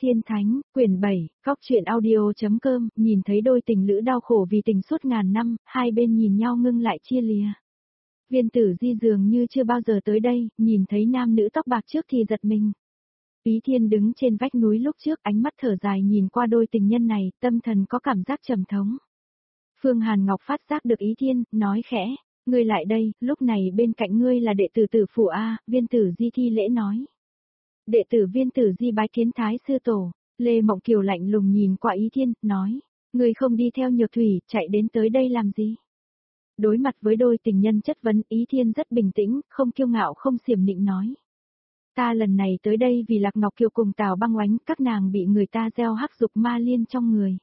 Tiên Thánh, quyển 7, góc truyện audio.com, nhìn thấy đôi tình lữ đau khổ vì tình suốt ngàn năm, hai bên nhìn nhau ngưng lại chia lìa. Viên Tử Di dường như chưa bao giờ tới đây, nhìn thấy nam nữ tóc bạc trước thì giật mình. Ý Thiên đứng trên vách núi lúc trước, ánh mắt thở dài nhìn qua đôi tình nhân này, tâm thần có cảm giác trầm thống. Phương Hàn Ngọc phát giác được Ý Thiên, nói khẽ, ngươi lại đây, lúc này bên cạnh ngươi là đệ tử Tử Phủ A, Viên Tử Di thi lễ nói. Đệ tử Viên Tử Di bái kiến Thái sư tổ. Lê Mộng Kiều lạnh lùng nhìn qua Ý Thiên, nói, ngươi không đi theo Nhược Thủy, chạy đến tới đây làm gì? Đối mặt với đôi tình nhân chất vấn, Ý Thiên rất bình tĩnh, không kiêu ngạo không xiểm nịnh nói. Ta lần này tới đây vì Lạc Ngọc Kiều cùng Tào Băng Oánh, các nàng bị người ta gieo hắc dục ma liên trong người.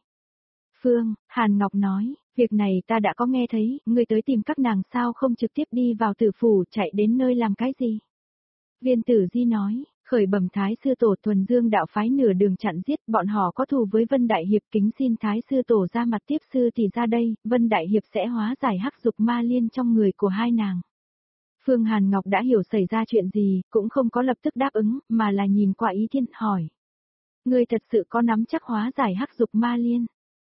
Hàn Ngọc nói, việc này ta đã có nghe thấy, ngươi tới tìm các nàng sao không trực tiếp đi vào Tử Phủ, chạy đến nơi làm cái gì? Viên Tử Di nói, khởi bẩm Thái sư tổ, Thuần Dương đạo phái nửa đường chặn giết, bọn họ có thù với Vân Đại Hiệp, kính xin Thái sư tổ ra mặt tiếp sư thì ra đây, Vân Đại Hiệp sẽ hóa giải hắc dục ma liên trong người của hai nàng. Phương Hàn Ngọc đã hiểu xảy ra chuyện gì, cũng không có lập tức đáp ứng, mà là nhìn qua Ý Thiên, hỏi. Ngươi thật sự có nắm chắc hóa giải hắc dục ma liên?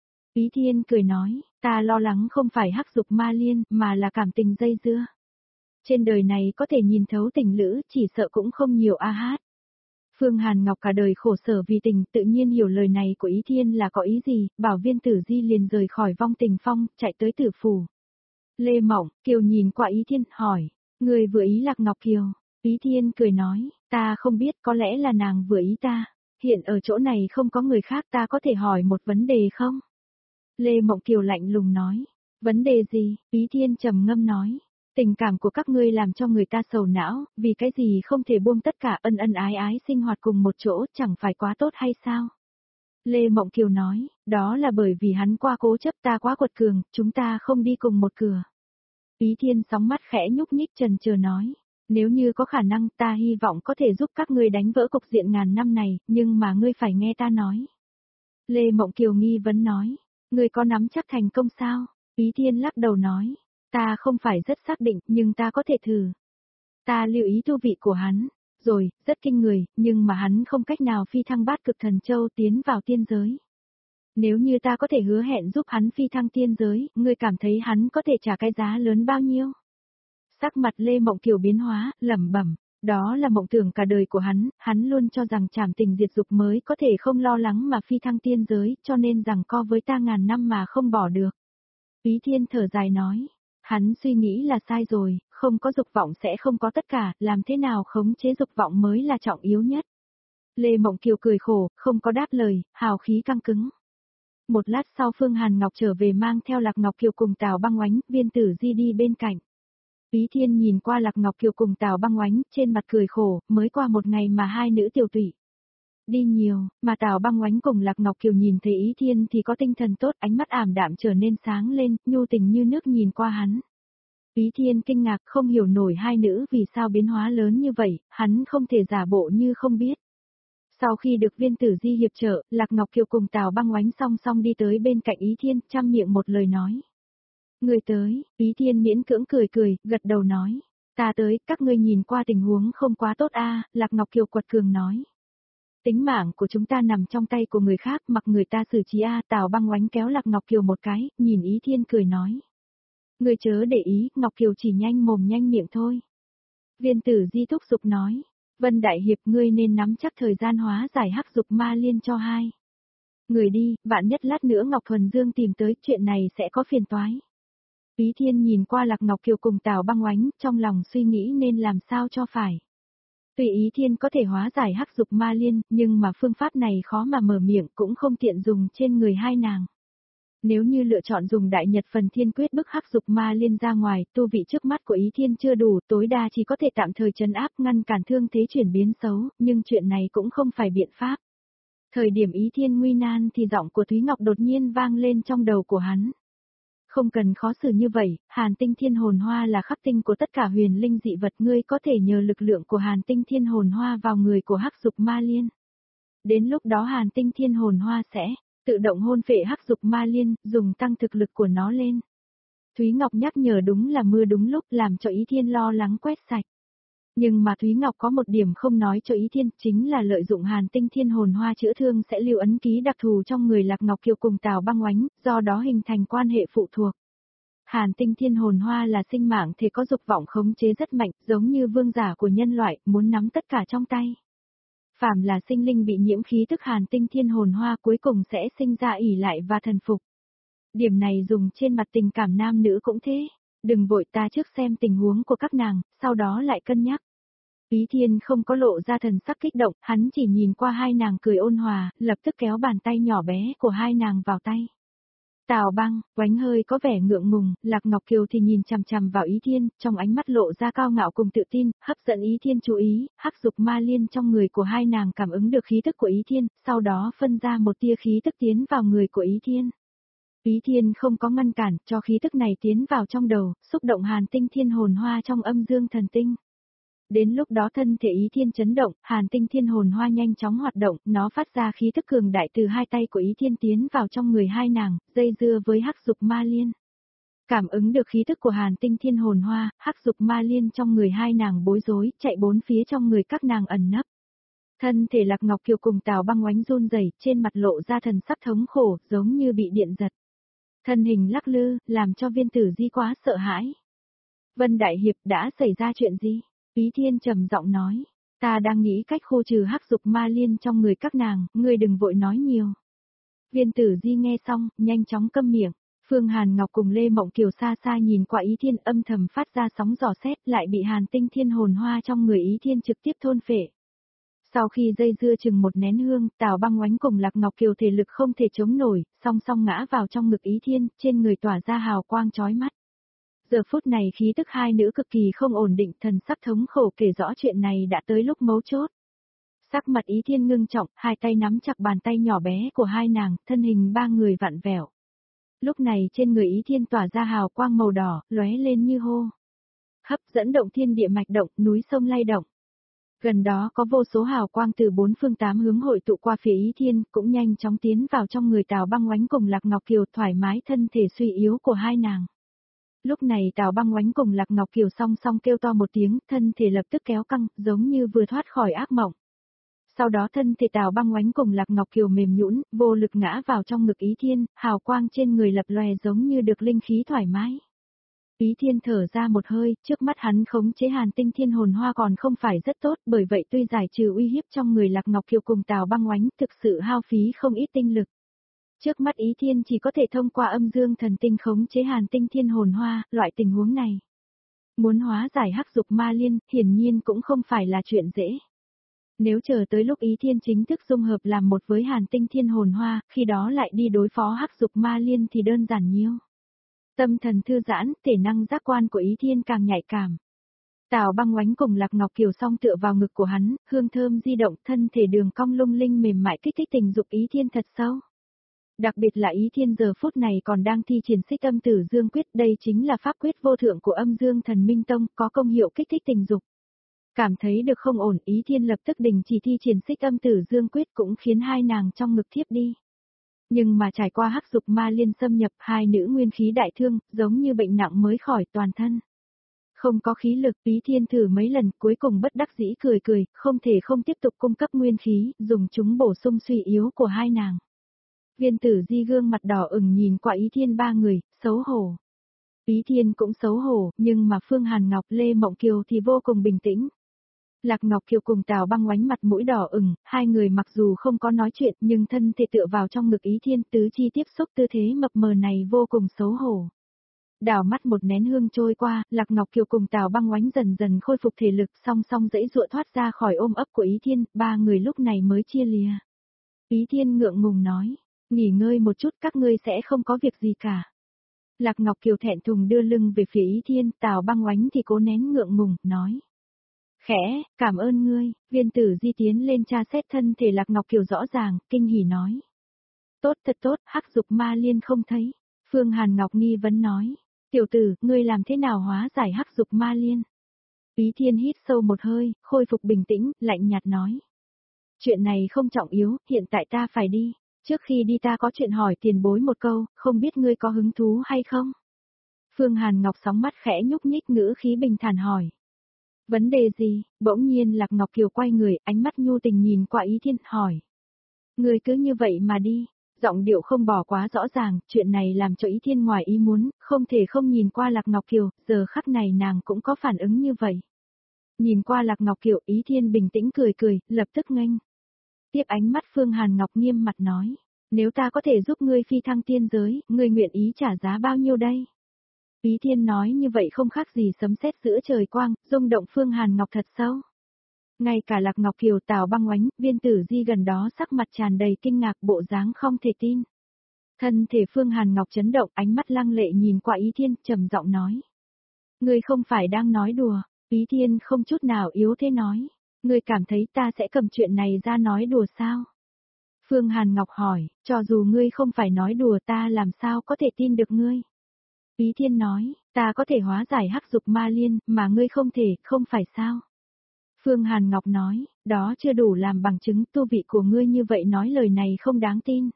Ý Thiên cười nói, ta lo lắng không phải hắc dục ma liên, mà là cảm tình dây dưa. Trên đời này có thể nhìn thấu tình lữ, chỉ sợ cũng không nhiều a hát. Phương Hàn Ngọc cả đời khổ sở vì tình, tự nhiên hiểu lời này của Ý Thiên là có ý gì, bảo Viên Tử Di liền rời khỏi vong tình phong, chạy tới Tử Phủ. Lê Mộng Kiều nhìn qua Ý Thiên, hỏi, người vừa ý Lạc Ngọc Kiều? Ý Thiên cười nói, ta không biết, có lẽ là nàng vừa ý ta. Hiện ở chỗ này không có người khác, ta có thể hỏi một vấn đề không? Lê Mộng Kiều lạnh lùng nói, vấn đề gì? Ý Thiên trầm ngâm nói, tình cảm của các ngươi làm cho người ta sầu não, vì cái gì không thể buông tất cả, ân ân ái ái sinh hoạt cùng một chỗ, chẳng phải quá tốt hay sao? Lê Mộng Kiều nói, đó là bởi vì hắn quá cố chấp, ta quá quật cường, chúng ta không đi cùng một cửa. Ý Thiên sóng mắt khẽ nhúc nhích chần chờ nói, nếu như có khả năng ta hy vọng có thể giúp các ngươi đánh vỡ cục diện ngàn năm này, nhưng mà ngươi phải nghe ta nói. Lê Mộng Kiều nghi vấn nói, ngươi có nắm chắc thành công sao? Ý Thiên lắc đầu nói, ta không phải rất xác định, nhưng ta có thể thử. Ta lưu ý tu vị của hắn, rồi, rất kinh người, nhưng mà hắn không cách nào phi thăng Bát Cực Thần Châu tiến vào tiên giới. Nếu như ta có thể hứa hẹn giúp hắn phi thăng tiên giới, ngươi cảm thấy hắn có thể trả cái giá lớn bao nhiêu? Sắc mặt Lê Mộng Kiều biến hóa, lẩm bẩm, đó là mộng tưởng cả đời của hắn luôn cho rằng trảm tình diệt dục mới có thể không lo lắng mà phi thăng tiên giới, cho nên rằng co với ta ngàn năm mà không bỏ được. Ý Thiên thở dài nói, hắn suy nghĩ là sai rồi, không có dục vọng sẽ không có tất cả, làm thế nào khống chế dục vọng mới là trọng yếu nhất. Lê Mộng Kiều cười khổ, không có đáp lời, hào khí căng cứng. Một lát sau Phương Hàn Ngọc trở về mang theo Lạc Ngọc Kiều cùng Tào Băng Oánh, Viên Tử Di đi bên cạnh. Ý Thiên nhìn qua Lạc Ngọc Kiều cùng Tào Băng Oánh, trên mặt cười khổ, mới qua một ngày mà hai nữ tiểu tụy. Đi nhiều, mà Tào Băng Oánh cùng Lạc Ngọc Kiều nhìn thấy Ý Thiên thì có tinh thần tốt, ánh mắt ảm đạm trở nên sáng lên, nhu tình như nước nhìn qua hắn. Ý Thiên kinh ngạc không hiểu nổi hai nữ vì sao biến hóa lớn như vậy, hắn không thể giả bộ như không biết. Sau khi được Viên Tử Di hiệp trợ, Lạc Ngọc Kiều cùng Tào Băng Oánh song song đi tới bên cạnh Ý Thiên, trăm miệng một lời nói. Người tới, Ý Thiên miễn cưỡng cười cười, gật đầu nói. Ta tới, các ngươi nhìn qua tình huống không quá tốt a, Lạc Ngọc Kiều quật cường nói. Tính mạng của chúng ta nằm trong tay của người khác, mặc người ta xử trí a, Tào Băng Oánh kéo Lạc Ngọc Kiều một cái, nhìn Ý Thiên cười nói. Người chớ để ý, Ngọc Kiều chỉ nhanh mồm nhanh miệng thôi. Viên Tử Di thúc giục nói. Vân Đại Hiệp, ngươi nên nắm chắc thời gian hóa giải hắc dục ma liên cho hai. Người đi, vạn nhất lát nữa Ngọc Thuần Dương tìm tới, chuyện này sẽ có phiền toái. Ý Thiên nhìn qua Lạc Ngọc Kiều cùng Tào Băng Oánh, trong lòng suy nghĩ nên làm sao cho phải. Tuy Ý Thiên có thể hóa giải hắc dục ma liên, nhưng mà phương pháp này khó mà mở miệng, cũng không tiện dùng trên người hai nàng. Nếu như lựa chọn dùng Đại Nhật Phần Thiên Quyết bức hắc dục ma liên ra ngoài, tu vị trước mắt của Ý Thiên chưa đủ, tối đa chỉ có thể tạm thời trấn áp ngăn cản thương thế chuyển biến xấu, nhưng chuyện này cũng không phải biện pháp. Thời điểm Ý Thiên nguy nan thì giọng của Thúy Ngọc đột nhiên vang lên trong đầu của hắn. Không cần khó xử như vậy, Hàn Tinh Thiên Hồn Hoa là khắc tinh của tất cả huyền linh dị vật, ngươi có thể nhờ lực lượng của Hàn Tinh Thiên Hồn Hoa vào người của hắc dục ma liên. Đến lúc đó Hàn Tinh Thiên Hồn Hoa sẽ tự động hôn phệ hắc dục ma liên, dùng tăng thực lực của nó lên. Thúy Ngọc nhắc nhở đúng là mưa đúng lúc, làm cho Ý Thiên lo lắng quét sạch. Nhưng mà Thúy Ngọc có một điểm không nói cho Ý Thiên, chính là lợi dụng Hàn Tinh Thiên hồn hoa chữa thương sẽ lưu ấn ký đặc thù trong người Lạc Ngọc Kiều cùng Tào Băng Oánh, do đó hình thành quan hệ phụ thuộc. Hàn Tinh Thiên hồn hoa là sinh mạng thể có dục vọng khống chế rất mạnh, giống như vương giả của nhân loại, muốn nắm tất cả trong tay. Phàm là sinh linh bị nhiễm khí tức Hàn Tinh Thiên hồn hoa cuối cùng sẽ sinh ra ỷ lại và thần phục. Điểm này dùng trên mặt tình cảm nam nữ cũng thế. Đừng vội, ta trước xem tình huống của các nàng, sau đó lại cân nhắc. Ý Thiên không có lộ ra thần sắc kích động, hắn chỉ nhìn qua hai nàng cười ôn hòa, lập tức kéo bàn tay nhỏ bé của hai nàng vào tay. Tào Băng, Oánh hơi có vẻ ngượng ngùng, Lạc Ngọc Kiều thì nhìn chằm chằm vào Ý Thiên, trong ánh mắt lộ ra cao ngạo cùng tự tin, hấp dẫn Ý Thiên chú ý, hắc dục ma liên trong người của hai nàng cảm ứng được khí tức của Ý Thiên, sau đó phân ra một tia khí tức tiến vào người của Ý Thiên. Ý Thiên không có ngăn cản, cho khí tức này tiến vào trong đầu, xúc động Hàn Tinh Thiên hồn hoa trong âm dương thần tinh. Đến lúc đó thân thể Ý Thiên chấn động, Hàn Tinh Thiên hồn hoa nhanh chóng hoạt động, nó phát ra khí tức cường đại từ hai tay của Ý Thiên tiến vào trong người hai nàng, dây dưa với hắc dục ma liên. Cảm ứng được khí tức của Hàn Tinh Thiên hồn hoa, hắc dục ma liên trong người hai nàng bối rối, chạy bốn phía trong người các nàng ẩn nấp. Thân thể Lạc Ngọc Kiều cùng Tào Băng Oánh run rẩy, trên mặt lộ ra thần sắc thống khổ, giống như bị điện giật. Thân hình lắc lư, làm cho Viên Tử Di quá sợ hãi. Vân Đại Hiệp, đã xảy ra chuyện gì? Ý Thiên trầm giọng nói, ta đang nghĩ cách khô trừ hắc dục ma liên trong người các nàng, ngươi đừng vội nói nhiều. Viên Tử Di nghe xong, nhanh chóng câm miệng. Phương Hàn Ngọc cùng Lê Mộng Kiều xa xa nhìn qua Ý Thiên, âm thầm phát ra sóng dò xét, lại bị Hàn Tinh Thiên hồn hoa trong người Ý Thiên trực tiếp thôn phệ. Sau khi dây dưa chừng một nén hương, Tào Băng Oánh cùng Lạc Ngọc Kiều thể lực không thể chống nổi, song song ngã vào trong ngực Ý Thiên, trên người tỏa ra hào quang chói mắt. Giờ phút này khí tức hai nữ cực kỳ không ổn định, thần sắc thống khổ kể rõ chuyện này đã tới lúc mấu chốt. Sắc mặt Ý Thiên ngưng trọng, hai tay nắm chặt bàn tay nhỏ bé của hai nàng, thân hình ba người vặn vẹo. Lúc này trên người Ý Thiên tỏa ra hào quang màu đỏ, lóe lên như hô. Hấp dẫn động thiên địa mạch động, núi sông lay động. Gần đó có vô số hào quang từ bốn phương tám hướng hội tụ qua phía Ý Thiên, cũng nhanh chóng tiến vào trong người Tào Băng Oánh cùng Lạc Ngọc Kiều, thoải mái thân thể suy yếu của hai nàng. Lúc này Tào Băng Oánh cùng Lạc Ngọc Kiều song song kêu to một tiếng, thân thể lập tức kéo căng, giống như vừa thoát khỏi ác mộng. Sau đó thân thể Tào Băng Oánh cùng Lạc Ngọc Kiều mềm nhũn, vô lực ngã vào trong ngực Ý Thiên, hào quang trên người lập lòe giống như được linh khí thoải mái. Ý Thiên thở ra một hơi, trước mắt hắn khống chế Hàn Tinh Thiên hồn hoa còn không phải rất tốt, bởi vậy tuy giải trừ uy hiếp trong người Lạc Ngọc Kiều cùng Tào Băng Oánh, thực sự hao phí không ít tinh lực. Trước mắt Ý Thiên chỉ có thể thông qua âm dương thần tinh khống chế Hàn Tinh Thiên hồn hoa, loại tình huống này. Muốn hóa giải hắc dục ma liên, hiển nhiên cũng không phải là chuyện dễ. Nếu chờ tới lúc Ý Thiên chính thức dung hợp làm một với Hàn Tinh Thiên hồn hoa, khi đó lại đi đối phó hắc dục ma liên thì đơn giản nhiều. Tâm thần thư giãn, thể năng giác quan của Ý Thiên càng nhạy cảm. Tào Băng Oánh cùng Lạc Ngọc Kiều song tựa vào ngực của hắn, hương thơm di động, thân thể đường cong lung linh mềm mại kích thích tình dục Ý Thiên thật sâu. Đặc biệt là Ý Thiên giờ phút này còn đang thi triển xích âm tử dương quyết, đây chính là pháp quyết vô thượng của âm dương thần minh tông, có công hiệu kích thích tình dục. Cảm thấy được không ổn, Ý Thiên lập tức đình chỉ thi triển xích âm tử dương quyết, cũng khiến hai nàng trong ngực thiếp đi. Nhưng mà trải qua hắc dục ma liên xâm nhập, hai nữ nguyên khí đại thương, giống như bệnh nặng mới khỏi toàn thân. Không có khí lực, Ý Thiên thử mấy lần, cuối cùng bất đắc dĩ cười cười, không thể không tiếp tục cung cấp nguyên khí, dùng chúng bổ sung suy yếu của hai nàng. Viên Tử Di gương mặt đỏ ửng nhìn qua Ý Thiên ba người, xấu hổ. Ý Thiên cũng xấu hổ, nhưng mà Phương Hàn Ngọc, Lê Mộng Kiều thì vô cùng bình tĩnh. Lạc Ngọc Kiều cùng Tào Băng Oánh mặt mũi đỏ ửng, hai người mặc dù không có nói chuyện nhưng thân thể tựa vào trong ngực Ý Thiên, tứ chi tiếp xúc, tư thế mập mờ này vô cùng xấu hổ. Đảo mắt một nén hương trôi qua, Lạc Ngọc Kiều cùng Tào Băng Oánh dần dần khôi phục thể lực, song song giãy giụa thoát ra khỏi ôm ấp của Ý Thiên, ba người lúc này mới chia lìa. Ý Thiên ngượng ngùng nói, nghỉ ngơi một chút, các ngươi sẽ không có việc gì cả. Lạc Ngọc Kiều thẹn thùng đưa lưng về phía Ý Thiên, Tào Băng Oánh thì cố nén ngượng ngùng, nói. Khẽ, cảm ơn ngươi. Viên Tử Di tiến lên tra xét thân thể Lạc Ngọc Kiều rõ ràng, kinh hỉ nói. Tốt thật tốt, hắc dục ma liên không thấy. Phương Hàn Ngọc nghi vấn nói. Tiểu tử, ngươi làm thế nào hóa giải hắc dục ma liên? Ý Thiên hít sâu một hơi, khôi phục bình tĩnh, lạnh nhạt nói. Chuyện này không trọng yếu, hiện tại ta phải đi. Trước khi đi ta có chuyện hỏi tiền bối một câu, không biết ngươi có hứng thú hay không? Phương Hàn Ngọc sóng mắt khẽ nhúc nhích, ngữ khí bình thản hỏi. Vấn đề gì? Bỗng nhiên Lạc Ngọc Kiều quay người, ánh mắt nhu tình nhìn qua Ý Thiên, hỏi. Người cứ như vậy mà đi. Giọng điệu không bỏ quá rõ ràng, chuyện này làm cho Ý Thiên ngoài ý muốn, không thể không nhìn qua Lạc Ngọc Kiều, giờ khắc này nàng cũng có phản ứng như vậy. Nhìn qua Lạc Ngọc Kiều, Ý Thiên bình tĩnh cười cười, lập tức nghênh. Tiếp ánh mắt Phương Hàn Ngọc nghiêm mặt nói. Nếu ta có thể giúp ngươi phi thăng tiên giới, ngươi nguyện ý trả giá bao nhiêu đây? Ý Thiên nói như vậy không khác gì sấm sét giữa trời quang, rung động Phương Hàn Ngọc thật sâu. Ngay cả Lạc Ngọc Kiều, Tào Băng Oánh, Viên Tử Di gần đó sắc mặt tràn đầy kinh ngạc, bộ dáng không thể tin. Thân thể Phương Hàn Ngọc chấn động, ánh mắt lăng lệ nhìn qua Ý Thiên, trầm giọng nói. Ngươi không phải đang nói đùa? Ý Thiên không chút nào yếu thế nói. Ngươi cảm thấy ta sẽ cầm chuyện này ra nói đùa sao? Phương Hàn Ngọc hỏi, cho dù ngươi không phải nói đùa ta làm sao có thể tin được ngươi? Ý Thiên nói, ta có thể hóa giải hắc dục ma liên, mà ngươi không thể, không phải sao? Phương Hàn Ngọc nói, đó chưa đủ làm bằng chứng tu vị của ngươi như vậy nói lời này không đáng tin.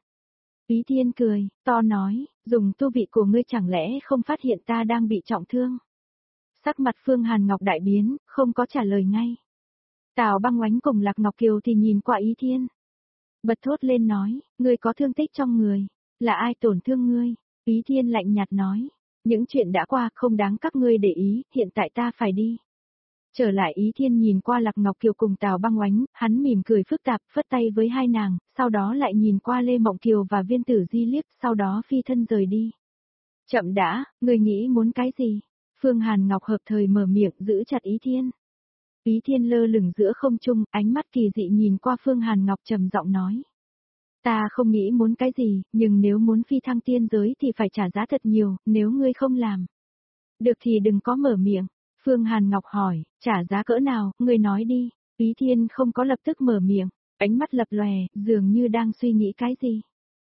Ý Thiên cười, to nói, dùng tu vị của ngươi chẳng lẽ không phát hiện ta đang bị trọng thương? Sắc mặt Phương Hàn Ngọc đại biến, không có trả lời ngay. Tào Băng Oánh cùng Lạc Ngọc Kiều thì nhìn qua Ý Thiên. Bật thốt lên nói, ngươi có thương tích trong người, là ai tổn thương ngươi? Ý Thiên lạnh nhạt nói, những chuyện đã qua không đáng các ngươi để ý, hiện tại ta phải đi. Trở lại Ý Thiên nhìn qua Lạc Ngọc Kiều cùng Tào Băng Oánh, hắn mỉm cười phức tạp, phất tay với hai nàng, sau đó lại nhìn qua Lê Mộng Kiều và Viên Tử Di liếc, sau đó phi thân rời đi. Chậm đã, ngươi nghĩ muốn cái gì? Phương Hàn Ngọc hợp thời mở miệng giữ chặt Ý Thiên. Ý Thiên lơ lửng giữa không trung, ánh mắt kỳ dị nhìn qua Phương Hàn Ngọc trầm giọng nói. Ta không nghĩ muốn cái gì, nhưng nếu muốn phi thăng tiên giới thì phải trả giá thật nhiều, nếu ngươi không làm. Được thì đừng có mở miệng. Phương Hàn Ngọc hỏi, trả giá cỡ nào, ngươi nói đi. Ý Thiên không có lập tức mở miệng, ánh mắt lập lòe, dường như đang suy nghĩ cái gì.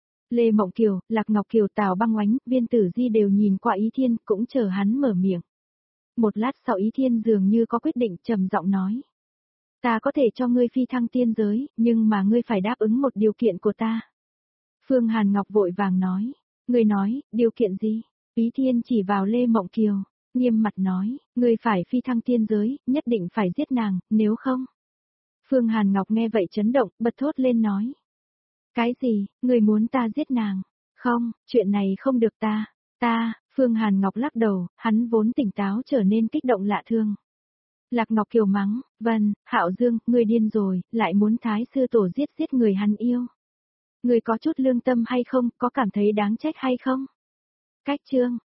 Lê Mộng Kiều, Lạc Ngọc Kiều, Tào Băng Oánh, Viên Tử Di đều nhìn qua Ý Thiên, cũng chờ hắn mở miệng. Một lát sau Ý Thiên dường như có quyết định, trầm giọng nói. Ta có thể cho ngươi phi thăng tiên giới, nhưng mà ngươi phải đáp ứng một điều kiện của ta. Phương Hàn Ngọc vội vàng nói. Ngươi nói, điều kiện gì? Ý Thiên chỉ vào Lê Mộng Kiều, nghiêm mặt nói, ngươi phải phi thăng tiên giới, nhất định phải giết nàng, nếu không. Phương Hàn Ngọc nghe vậy chấn động, bật thốt lên nói. Cái gì, ngươi muốn ta giết nàng? Không, chuyện này không được Phương Hàn Ngọc lắc đầu, hắn vốn tỉnh táo trở nên kích động lạ thường. Lạc Ngọc Kiều mắng, Vân, Hạo Dương, ngươi điên rồi, lại muốn thái sư tổ giết người hắn yêu. Ngươi có chút lương tâm hay không, có cảm thấy đáng trách hay không? Cách chương.